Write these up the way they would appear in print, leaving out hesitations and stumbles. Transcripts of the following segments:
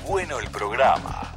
bueno el programa.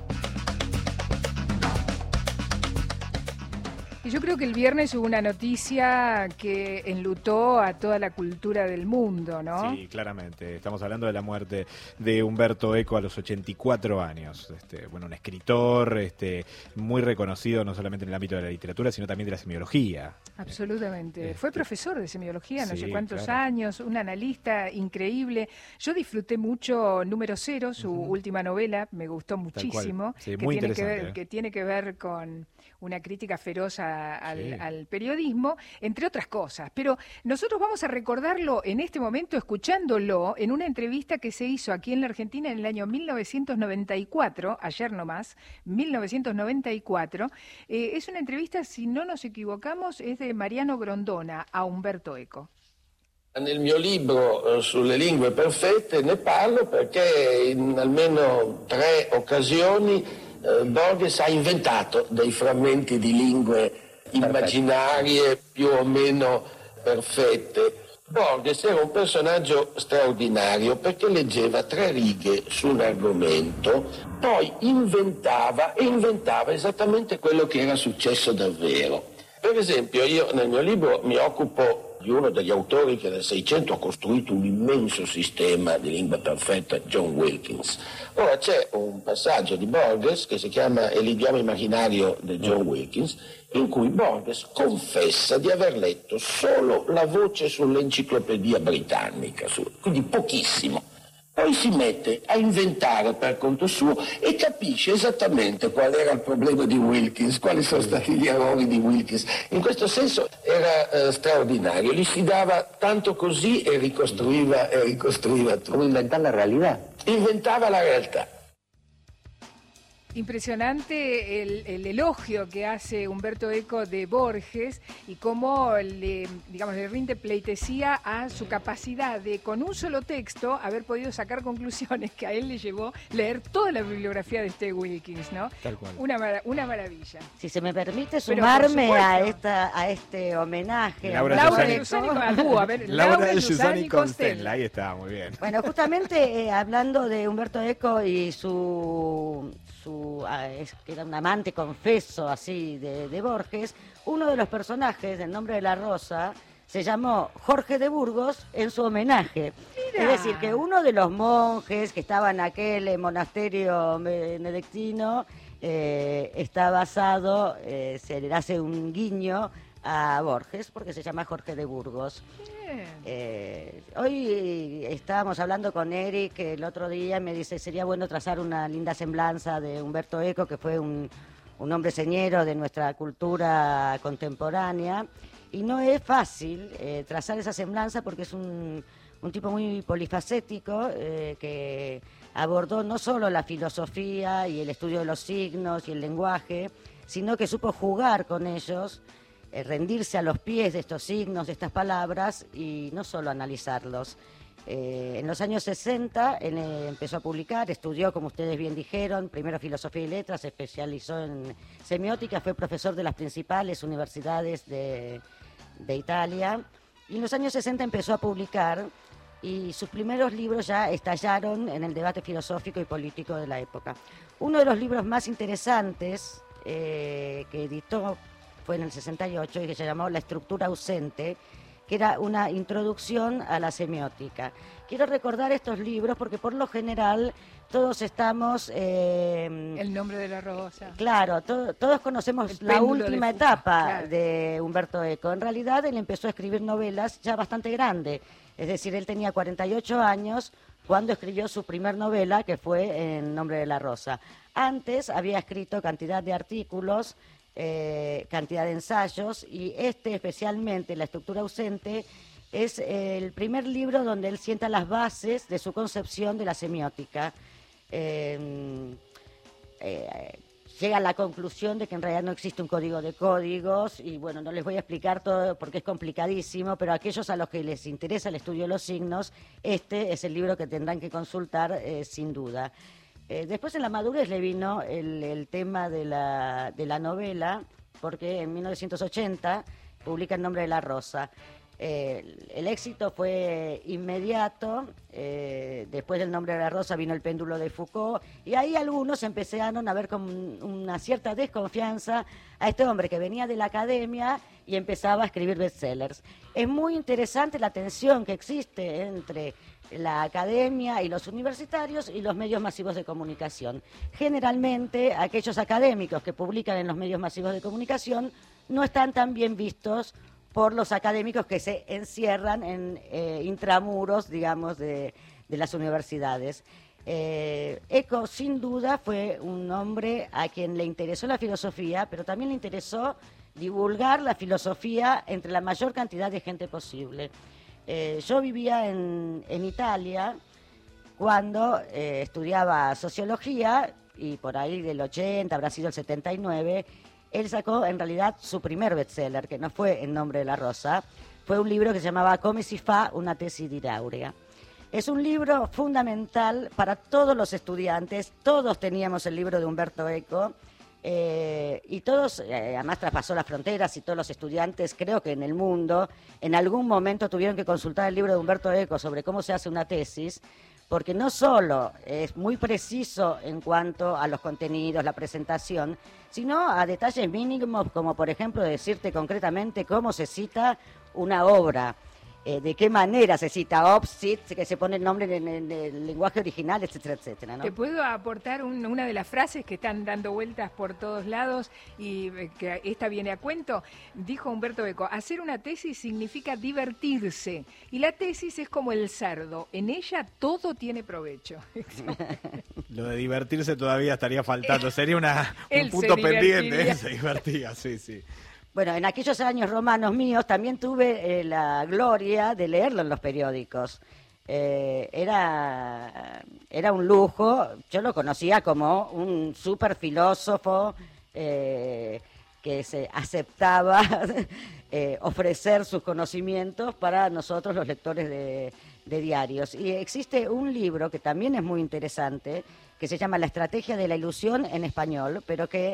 Y yo creo que el viernes hubo una noticia que enlutó a toda la cultura del mundo, ¿no? Sí, claramente. Estamos hablando de la muerte de Umberto Eco a los 84 años. Un escritor muy reconocido no solamente en el ámbito de la literatura, sino también de la semiología. Absolutamente. Fue profesor de semiología no sé cuántos claro. años, un analista increíble. Yo disfruté mucho Número Cero, su última novela, me gustó muchísimo. Sí, muy interesante. Que tiene que ver con una crítica feroz al periodismo, entre otras cosas. Pero nosotros vamos a recordarlo en este momento escuchándolo en una entrevista que se hizo aquí en la Argentina en el año 1994, ayer nomás, 1994. Es una entrevista, si no nos equivocamos, es de Mariano Grondona a Umberto Eco. Nel mio libro sulle lingue perfette ne parlo perché in almeno 3 occasioni Borges ha inventato dei frammenti di lingue immaginarie più o meno perfette. Borges era un personaggio straordinario perché leggeva 3 righe su un argomento, poi inventava esattamente quello che era successo davvero. Per esempio, io nel mio libro mi occupo di uno degli autori che nel Seicento ha costruito un immenso sistema di lingua perfetta, John Wilkins. Ora c'è un passaggio di Borges che si chiama L'idioma immaginario di John Wilkins, in cui Borges confessa di aver letto solo la voce sull'enciclopedia britannica, quindi pochissimo. Poi si mette a inventare per conto suo e capisce esattamente qual era il problema di Wilkins, quali sono stati gli errori di Wilkins. In questo senso era straordinario, gli si dava tanto così e ricostruiva tutto. Come inventare la realtà. Inventava la realtà. Impresionante el elogio que hace Umberto Eco de Borges y cómo le rinde pleitesía a su capacidad de, con un solo texto, haber podido sacar conclusiones que a él le llevó leer toda la bibliografía de Wilkins, ¿no? Tal cual. Una maravilla. Si se me permite sumarme a este homenaje. Laura Giussani Constella, ahí está, muy bien. Bueno, justamente hablando de Umberto Eco y que era un amante confeso así de Borges, uno de los personajes del Nombre de la Rosa se llamó Jorge de Burgos en su homenaje. Mira. Es decir, que uno de los monjes que estaba en aquel monasterio benedictino está basado, se le hace un guiño a Borges porque se llama Jorge de Burgos. Hoy estábamos hablando con Eric el otro día, me dice sería bueno trazar una linda semblanza de Umberto Eco, que fue un hombre señero de nuestra cultura contemporánea, y no es fácil trazar esa semblanza porque es un tipo muy polifacético que abordó no solo la filosofía y el estudio de los signos y el lenguaje, sino que supo jugar con ellos, rendirse a los pies de estos signos, de estas palabras, y no solo analizarlos. En los años 60 él empezó a publicar, estudió, como ustedes bien dijeron, primero filosofía y letras, se especializó en semiótica, fue profesor de las principales universidades de Italia, y en los años 60 empezó a publicar, y sus primeros libros ya estallaron en el debate filosófico y político de la época. Uno de los libros más interesantes que editó fue en el 68 y que se llamó La estructura ausente, que era una introducción a la semiótica. Quiero recordar estos libros porque por lo general todos estamos... El Nombre de la Rosa. Claro, todos conocemos la última etapa de Umberto Eco. En realidad él empezó a escribir novelas ya bastante grande, es decir, él tenía 48 años cuando escribió su primer novela, que fue En Nombre de la Rosa. Antes había escrito cantidad de artículos, cantidad de ensayos, y especialmente La estructura ausente es el primer libro donde él sienta las bases de su concepción de la semiótica. Llega a la conclusión de que en realidad no existe un código de códigos, y bueno, no les voy a explicar todo porque es complicadísimo, pero a aquellos a los que les interesa el estudio de los signos, este es el libro que tendrán que consultar sin duda. Después en la madurez le vino el tema de la novela, porque en 1980 publica El Nombre de la Rosa. El éxito fue inmediato, después del Nombre de la Rosa vino El péndulo de Foucault, y ahí algunos empezaron a ver con una cierta desconfianza a este hombre que venía de la academia y empezaba a escribir bestsellers. Es muy interesante la tensión que existe entre la academia y los universitarios y los medios masivos de comunicación. Generalmente, aquellos académicos que publican en los medios masivos de comunicación no están tan bien vistos por los académicos que se encierran en intramuros, digamos, de las universidades. Eco, sin duda, fue un hombre a quien le interesó la filosofía, pero también le interesó divulgar la filosofía entre la mayor cantidad de gente posible. Yo vivía en Italia cuando estudiaba sociología, y por ahí del 80, habrá sido el 79, él sacó en realidad su primer bestseller, que no fue El Nombre de la Rosa, fue un libro que se llamaba Come si fa una tesi di laurea. Es un libro fundamental para todos los estudiantes, todos teníamos el libro de Umberto Eco, y todos, además traspasó las fronteras, y todos los estudiantes, creo que en el mundo, en algún momento tuvieron que consultar el libro de Umberto Eco sobre cómo se hace una tesis, porque no solo es muy preciso en cuanto a los contenidos, la presentación, sino a detalles mínimos, como por ejemplo decirte concretamente cómo se cita una obra, de qué manera se cita obsit, que se pone el nombre en el lenguaje original, etcétera, etcétera, ¿no? Te puedo aportar una de las frases que están dando vueltas por todos lados y que esta viene a cuento. Dijo Umberto Eco: hacer una tesis significa divertirse, y la tesis es como el cerdo, en ella todo tiene provecho. Lo de divertirse todavía estaría faltando, sería un punto pendiente. Él se divertía, sí, sí. Bueno, en aquellos años romanos míos también tuve la gloria de leerlo en los periódicos. Era un lujo. Yo lo conocía como un súper filósofo que se aceptaba ofrecer sus conocimientos para nosotros los lectores de diarios. Y existe un libro que también es muy interesante, que se llama La estrategia de la ilusión en español, pero que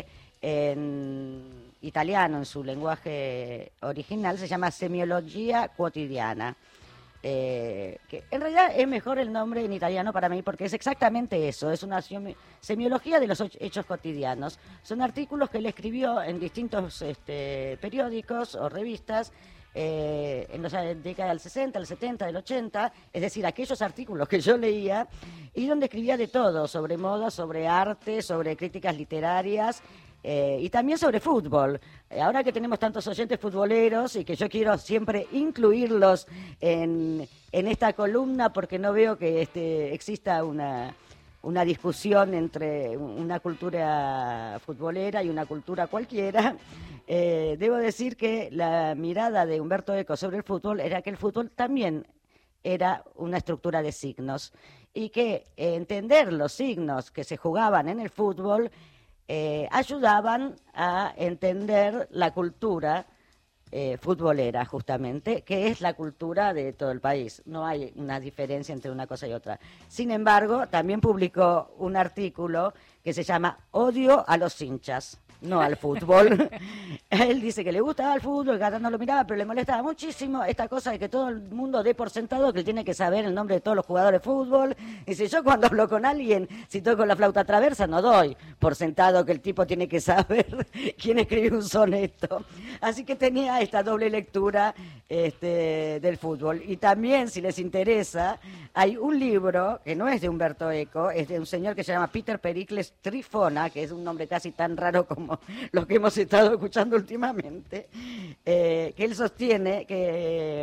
en italiano, en su lenguaje original, se llama Semiología Quotidiana, que en realidad es mejor el nombre en italiano para mí, porque es exactamente eso, es una semiología de los hechos cotidianos. Son artículos que él escribió en distintos periódicos o revistas en la década del 60, del 70, del 80, es decir, aquellos artículos que yo leía, y donde escribía de todo, sobre moda, sobre arte, sobre críticas literarias, y también sobre fútbol. Ahora que tenemos tantos oyentes futboleros y que yo quiero siempre incluirlos en esta columna, porque no veo que exista una discusión entre una cultura futbolera y una cultura cualquiera, debo decir que la mirada de Umberto Eco sobre el fútbol era que el fútbol también era una estructura de signos, y que entender los signos que se jugaban en el fútbol ayudaban a entender la cultura futbolera, justamente, que es la cultura de todo el país. No hay una diferencia entre una cosa y otra. Sin embargo, también publicó un artículo que se llama Odio a los hinchas, no al fútbol. Él dice que le gustaba el fútbol, que ahora no lo miraba, pero le molestaba muchísimo esta cosa de que todo el mundo dé por sentado que él tiene que saber el nombre de todos los jugadores de fútbol. Dice, yo cuando hablo con alguien, si toco la flauta traversa, no doy por sentado que el tipo tiene que saber quién escribió un soneto. Así que tenía esta doble lectura del fútbol. Y también, si les interesa, hay un libro que no es de Umberto Eco, es de un señor que se llama Peter Pericles Trifona, que es un nombre casi tan raro como los que hemos estado escuchando últimamente, que él sostiene que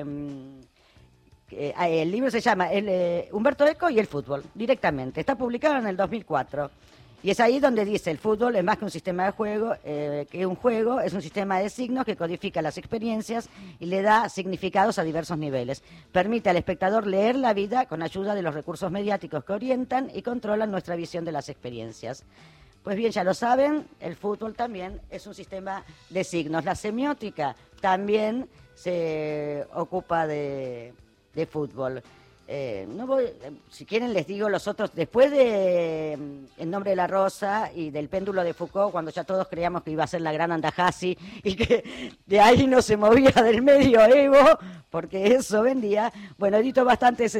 el libro se llama Umberto Eco y el fútbol, directamente. Está publicado en el 2004. Y es ahí donde dice, el fútbol es más que un sistema de juego, que un juego, es un sistema de signos que codifica las experiencias y le da significados a diversos niveles. Permite al espectador leer la vida con ayuda de los recursos mediáticos que orientan y controlan nuestra visión de las experiencias. Pues bien, ya lo saben, el fútbol también es un sistema de signos. La semiótica también se ocupa de fútbol. No voy, si quieren les digo los otros, después de El nombre de la rosa y del péndulo de Foucault, cuando ya todos creíamos que iba a ser la gran Andajasi y que de ahí no se movía del medioevo, porque eso vendía. Bueno, edito bastantes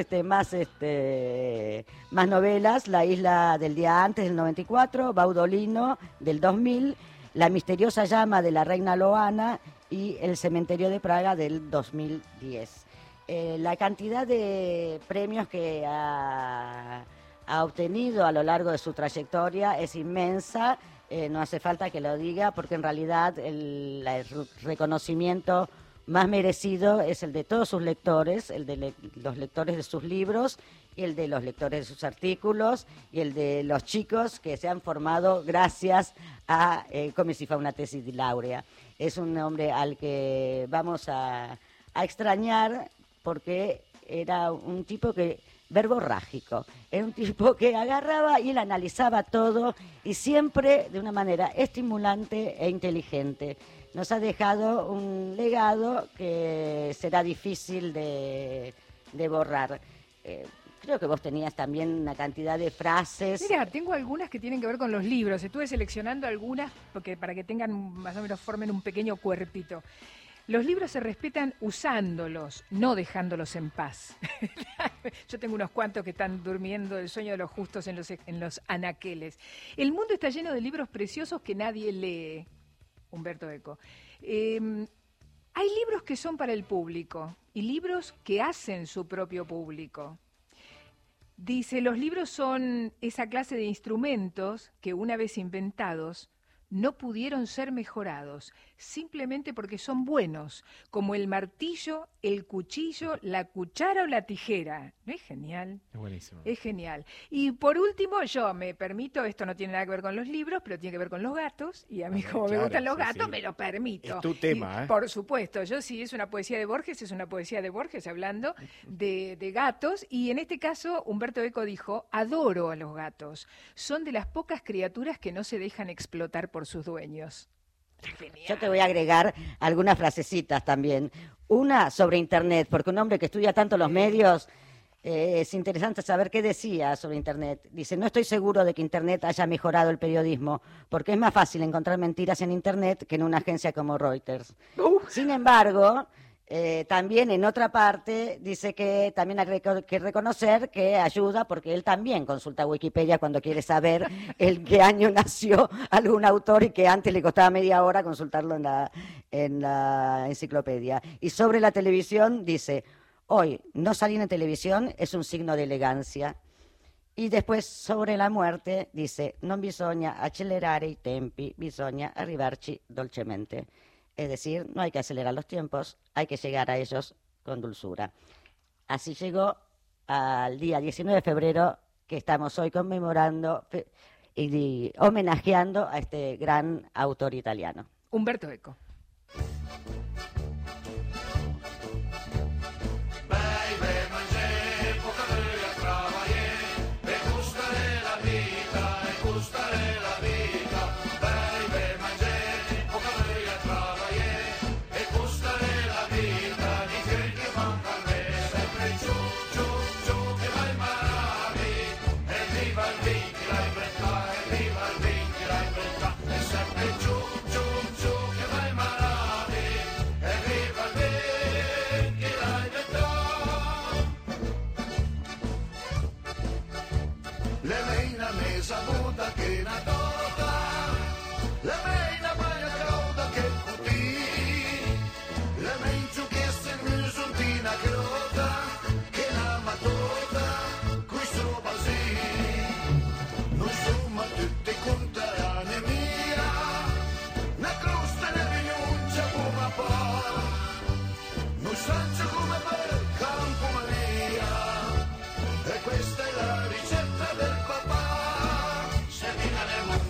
más novelas, La isla del día antes del 94, Baudolino del 2000, La misteriosa llama de la reina Loana y El cementerio de Praga del 2010. La cantidad de premios que ha obtenido a lo largo de su trayectoria es inmensa, no hace falta que lo diga, porque en realidad el reconocimiento más merecido es el de todos sus lectores, el de los lectores de sus libros, y el de los lectores de sus artículos, y el de los chicos que se han formado gracias a Come si fa una tesis de laurea. Es un hombre al que vamos a extrañar, porque era un tipo verborrágico, era un tipo que agarraba y él analizaba todo y siempre de una manera estimulante e inteligente. Nos ha dejado un legado que será difícil de borrar. Creo que vos tenías también una cantidad de frases. Mira, tengo algunas que tienen que ver con los libros. Estuve seleccionando algunas porque para que tengan más o menos formen un pequeño cuerpito. Los libros se respetan usándolos, no dejándolos en paz. Yo tengo unos cuantos que están durmiendo el sueño de los justos en los anaqueles. El mundo está lleno de libros preciosos que nadie lee. Humberto Eco. Hay libros que son para el público y libros que hacen su propio público. Dice, los libros son esa clase de instrumentos que una vez inventados no pudieron ser mejorados, simplemente porque son buenos, como el martillo, el cuchillo, la cuchara o la tijera. ¿No es genial? Es buenísimo. Es genial. Y por último, yo me permito, esto no tiene nada que ver con los libros, pero tiene que ver con los gatos, y a mí como me gustan los gatos, me lo permito. Es tu tema, ¿eh? Por supuesto, yo si es una poesía de Borges, es una poesía de Borges hablando de gatos, y en este caso Humberto Eco dijo, adoro a los gatos, son de las pocas criaturas que no se dejan explotar por sus dueños. Genial. Yo te voy a agregar algunas frasecitas también. Una sobre Internet, porque un hombre que estudia tanto los medios, es interesante saber qué decía sobre Internet. Dice, no estoy seguro de que Internet haya mejorado el periodismo, porque es más fácil encontrar mentiras en Internet que en una agencia como Reuters. Sin embargo, también en otra parte dice que también hay que reconocer que ayuda porque él también consulta Wikipedia cuando quiere saber en qué año nació algún autor y que antes le costaba media hora consultarlo en la enciclopedia. Y sobre la televisión dice, hoy no salir en televisión es un signo de elegancia. Y después sobre la muerte dice, non bisogna accelerare i tempi, bisogna arrivarci dolcemente. Es decir, no hay que acelerar los tiempos, hay que llegar a ellos con dulzura. Así llegó al día 19 de febrero, que estamos hoy conmemorando y homenajeando a este gran autor italiano. Humberto Eco. Questa è la ricetta del papà, se mi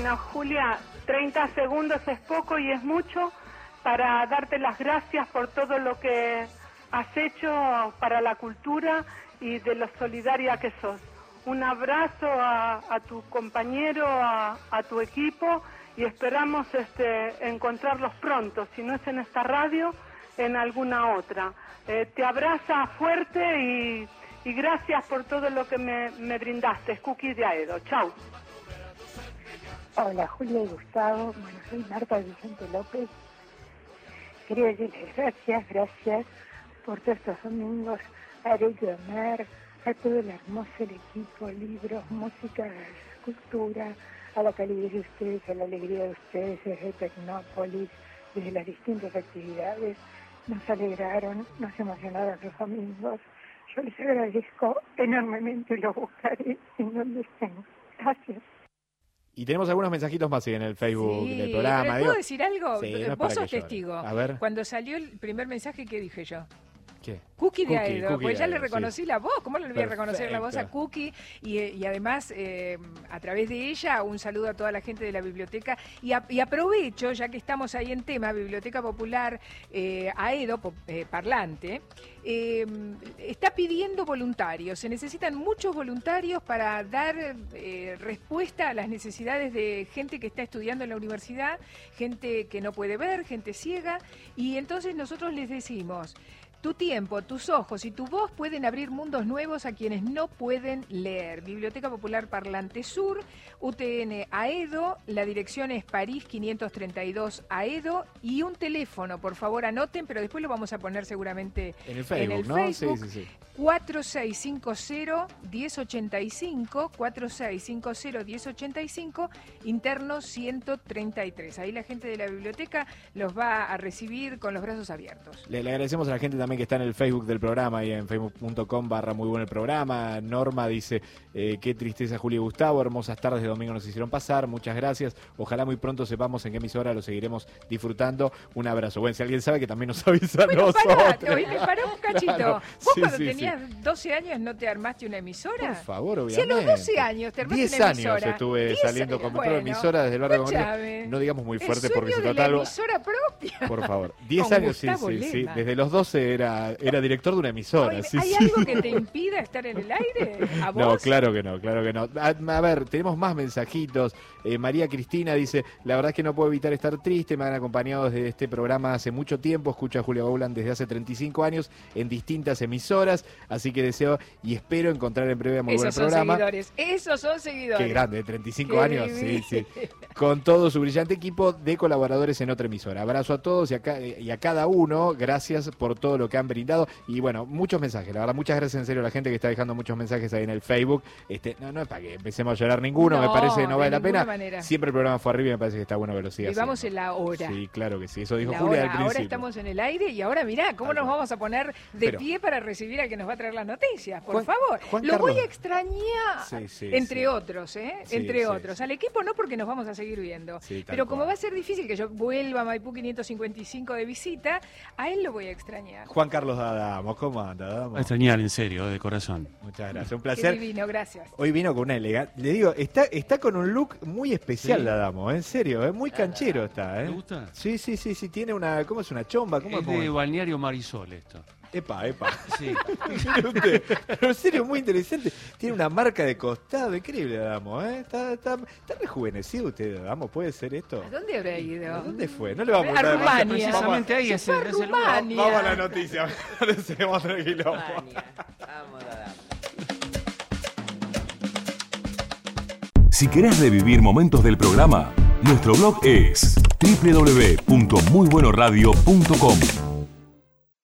Bueno, Julia, 30 segundos es poco y es mucho para darte las gracias por todo lo que has hecho para la cultura y de lo solidaria que sos. Un abrazo a tu compañero, a tu equipo, y esperamos encontrarlos pronto, si no es en esta radio, en alguna otra. Te abraza fuerte y gracias por todo lo que me brindaste. Cookie de Aedo. Chau. Hola, Julia y Gustavo. Bueno, soy Marta Vicente López. Quería decirles gracias por todos estos domingos a Eric de Omar, a todo el hermoso equipo, libros, música, cultura, a la calidez de ustedes, a la alegría de ustedes desde Tecnópolis, desde las distintas actividades. Nos alegraron, nos emocionaron los domingos. Yo les agradezco enormemente y los buscaré en donde estén. Gracias. Y tenemos algunos mensajitos más en el Facebook del programa. ¿Puedo decir algo? Sí, no, vos sos testigo. A ver. Cuando salió el primer mensaje, ¿qué dije yo? ¿Qué? Cookie de Aedo, pues ya le Aedo, reconocí la voz, ¿cómo no le voy a reconocer la voz a Cookie? Y además, a través de ella, un saludo a toda la gente de la biblioteca. Y aprovecho, ya que estamos ahí en tema, Biblioteca Popular Aedo, parlante, está pidiendo voluntarios. Se necesitan muchos voluntarios para dar respuesta a las necesidades de gente que está estudiando en la universidad, gente que no puede ver, gente ciega. Y entonces nosotros les decimos: tu tiempo, tus ojos y tu voz pueden abrir mundos nuevos a quienes no pueden leer. Biblioteca Popular Parlante Sur, UTN Aedo, la dirección es París 532 Aedo, y un teléfono, por favor anoten, pero después lo vamos a poner seguramente en el Facebook, ¿no? Facebook. Sí. 4650-1085, 4650-1085, interno 133. Ahí la gente de la biblioteca los va a recibir con los brazos abiertos. Le agradecemos a la gente también que está en el Facebook del programa y en facebook.com/muy bueno el programa. Norma dice, qué tristeza Julia y Gustavo, hermosas tardes de domingo nos hicieron pasar, muchas gracias. Ojalá muy pronto sepamos en qué emisora lo seguiremos disfrutando. Un abrazo. Bueno, si alguien sabe que también nos avisa a nosotros. Pará un cachito. Claro. Vos cuando tenías 12 años no te armaste una emisora. Por favor, obviamente. Si a los 12 años te armaste una emisora. 10 años estuve saliendo con otra emisora desde el barrio Congreso. No digamos muy fuerte porque se trata algo. Emisora propia. Por favor. 10 años, sí. Desde los 12 era director de una emisora. Oye, ¿hay algo que te impida estar en el aire? ¿A vos? No, claro que no. A ver, tenemos más mensajitos. María Cristina dice, la verdad es que no puedo evitar estar triste, me han acompañado desde este programa hace mucho tiempo, escucho a Julia Boulan desde hace 35 años en distintas emisoras, así que deseo y espero encontrar en breve muy buen programa. Esos son seguidores. Qué grande, 35 años, sí. Con todo su brillante equipo de colaboradores en otra emisora. Abrazo a todos y a cada uno, gracias por todo lo que han brindado. Y bueno, muchos mensajes, la verdad, muchas gracias en serio a la gente que está dejando muchos mensajes ahí en el Facebook. No es para que empecemos a llorar ninguno, me parece que no vale la pena. Manera. Siempre el programa fue arriba y me parece que está bueno que lo siga. Y vamos en la hora. Sí, claro que sí, eso dijo Julia al principio. Ahora estamos en el aire y ahora mirá, ¿cómo nos vamos a poner de pie para recibir al que nos va a traer las noticias? Por favor. Lo voy a extrañar, entre otros, entre otros. Al equipo no, porque nos vamos a seguir viendo. Pero como va a ser difícil que yo vuelva a Maipú 555 de visita, a él lo voy a extrañar. Juan Carlos D'Adamo, ¿cómo anda, D'Adamo? A extrañar, en serio, de corazón. Muchas gracias, un placer. Qué divino, gracias. Hoy vino con una elegancia. Le digo, está con un look muy especial, D'Adamo, en serio, muy canchero está. ¿Te gusta? Sí, tiene una, ¿cómo es? Una chomba. Es de Balneario Marisol esto. Epa. Sí. Pero en serio, muy interesante. Tiene una marca de costado, increíble, D'Adamo, Está rejuvenecido usted, D'Adamo, ¿puede ser esto? ¿A dónde habrá ido? ¿A dónde fue? No le vamos a preguntar. A Rumania. Precisamente ahí es el lugar. Vamos a la noticia. Seguimos tranquilos. Vamos, D'Adamo. Si querés revivir momentos del programa, nuestro blog es www.muybuenoradio.com.